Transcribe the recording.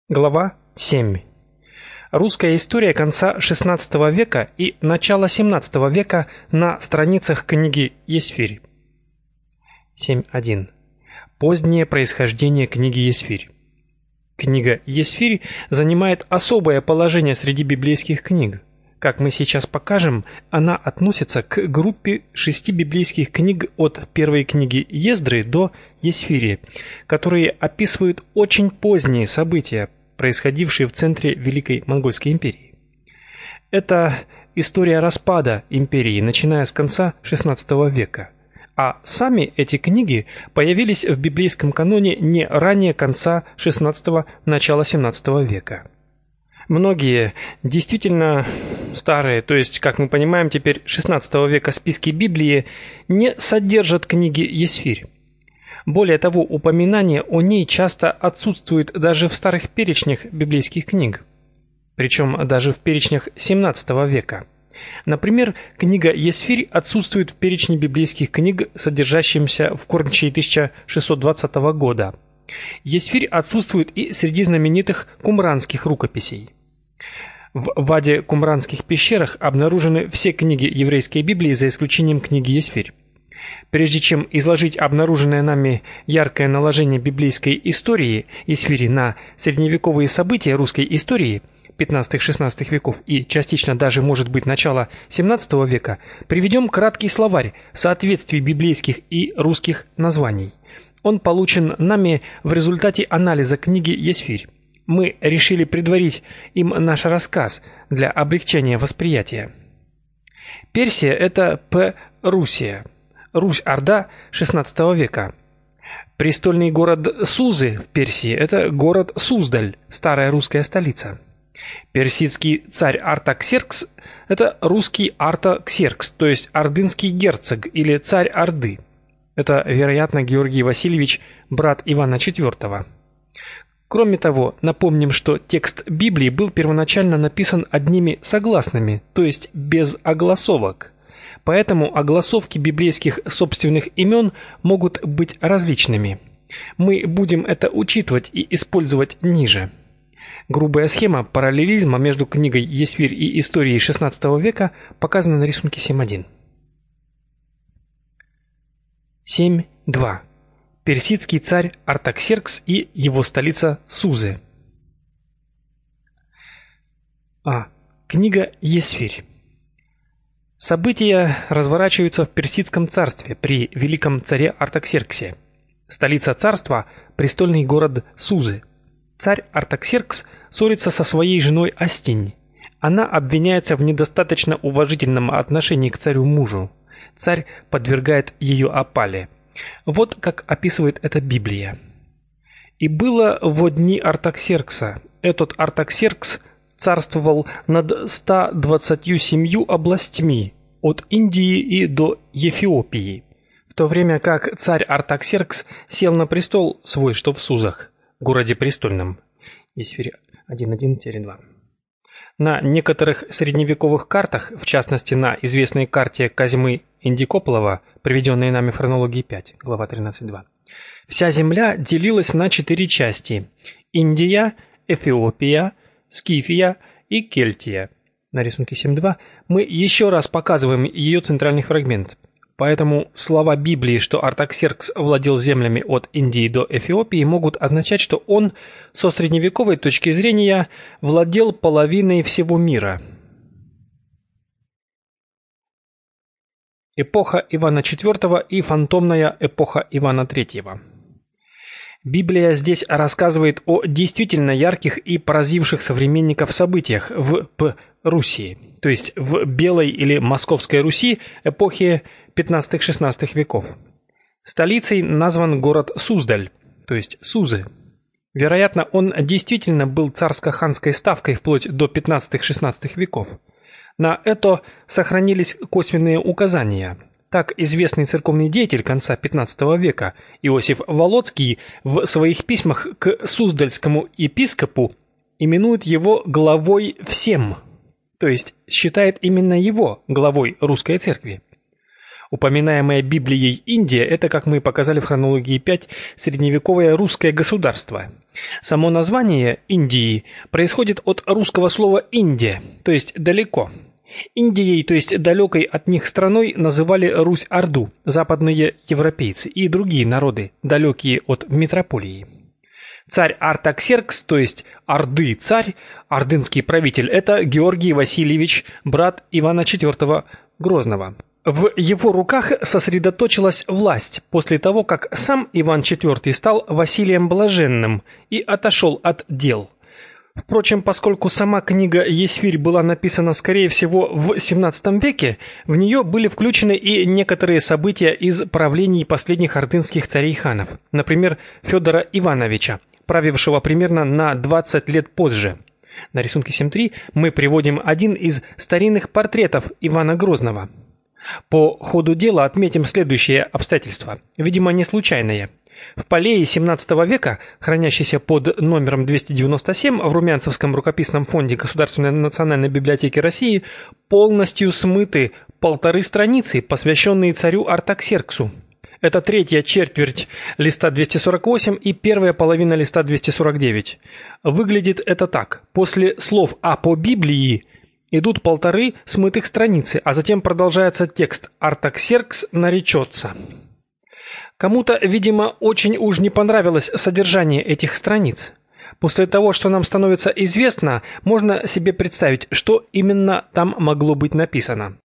Глава 7. Русская история конца XVI века и начала XVII века на страницах книги Есфирь. 7.1. Позднее происхождение книги Есфирь. Книга Есфирь занимает особое положение среди библейских книг. Как мы сейчас покажем, она относится к группе 6 библейских книг от первой книги Ездры до Есфири, которые описывают очень поздние события, происходившие в центре Великой Монгольской империи. Это история распада империи, начиная с конца XVI века. А сами эти книги появились в библейском каноне не ранее конца XVI – начала XVII века. Многие действительно старые, то есть, как мы понимаем, теперь XVI века списки Библии не содержат книги Есфирь. Более того, упоминание о ней часто отсутствует даже в старых перечнях библейских книг, причем даже в перечнях XVII века. Например, книга Есфирь отсутствует в перечне библейских книг, содержащемся в Корнче 1620 года. Есфирь отсутствует и среди знаменитых кумранских рукописей. В Ваде Кумранских пещерах обнаружены все книги еврейской Библии за исключением книги Есфирь. Прежде чем изложить обнаруженное нами яркое наложение библейской истории Есфири на средневековые события русской истории XV-XVI веков и частично даже, может быть, начала XVII века, приведем краткий словарь соответствий библейских и русских названий. Он получен нами в результате анализа книги Есфирь. Мы решили предварить им наш рассказ для облегчения восприятия. Персия – это П-Русия. Русь-Орда XVI века. Престольный город Сузы в Персии – это город Суздаль, старая русская столица. Персидский царь Артаксеркс – это русский Артаксеркс, то есть ордынский герцог или царь Орды. Это, вероятно, Георгий Васильевич, брат Ивана IV. Кроме того, напомним, что текст Библии был первоначально написан одними согласными, то есть без огласовок. Поэтому огласовки библейских собственных имен могут быть различными. Мы будем это учитывать и использовать ниже. Грубая схема параллелизма между книгой Есфирь и историей XVI века показана на рисунке 7.1. 7.2. Персидский царь Артаксеркс и его столица Сузы. Книга Есфирь. События разворачиваются в Персидском царстве при великом царе Артаксерксе. Столица царства – престольный город Сузы. Царь Артаксеркс ссорится со своей женой Астинь. Она обвиняется в недостаточно уважительном отношении к царю-мужу. Царь подвергает ее опале. Вот как описывает это Библия. «И было во дни Артаксеркса. Этот Артаксеркс царствовал над 127 областьми, от Индии и до Эфиопии, в то время как царь Артаксеркс сел на престол свой, что в Сузах, городе престольном». Есфирь 1.1-2. На некоторых средневековых картах, в частности на известной карте Козьмы Индикополова, приведенной нами в хронологии 5, глава 13.2, вся земля делилась на 4 части: Индия, Эфиопия, Скифия и Кельтия. На рисунке 7.2 мы еще раз показываем ее центральный фрагмент. Поэтому слова Библии, что Артаксеркс владел землями от Индии до Эфиопии, могут означать, что он, со средневековой точки зрения, владел половиной всего мира. Эпоха Ивана IV и фантомная эпоха Ивана III. Библия здесь рассказывает о действительно ярких и поразивших современников событиях в Руси, то есть в Белой или Московской Руси эпохи XV-XVI веков. Столицей назван город Суздаль, то есть Сузы. Вероятно, он действительно был царско-ханской ставкой вплоть до XV-XVI веков. На это сохранились косвенные указания. Так известный церковный деятель конца XV века Иосиф Волоцкий в своих письмах к суздальскому епископу именует его главой всем, то есть считает именно его главой русской церкви. Упоминаемая Библией Индия – это, как мы показали в хронологии 5, средневековое русское государство. Само название Индии происходит от русского слова «Индия», то есть «далеко». Индией, то есть далекой от них страной, называли Русь-Орду, западные европейцы и другие народы, далекие от метрополии. Царь Артаксеркс, то есть Орды царь, ордынский правитель – это Георгий Васильевич, брат Ивана IV Грозного. В его руках сосредоточилась власть после того, как сам Иван IV стал Василием Блаженным и отошел от дел. Впрочем, поскольку сама книга «Есфирь» была написана, скорее всего, в XVII веке, в нее были включены и некоторые события из правлений последних ордынских царей-ханов, например, Федора Ивановича, правившего примерно на 20 лет позже. На рисунке 7.3 мы приводим один из старинных портретов Ивана Грозного. По ходу дела отметим следующее обстоятельство, видимо, не случайное. В Полее XVII века, хранящейся под номером 297 в Румянцевском рукописном фонде Государственной национальной библиотеки России, полностью смыты 1,5 страницы, посвященные царю Артаксерксу. Это третья четверть листа 248 и первая половина листа 249. Выглядит это так. После слов «а по Библии» идут 1,5 смытых страницы, а затем продолжается текст «Артаксеркс наречется». Кому-то, видимо, очень уж не понравилось содержание этих страниц. После того, что нам становится известно, можно себе представить, что именно там могло быть написано.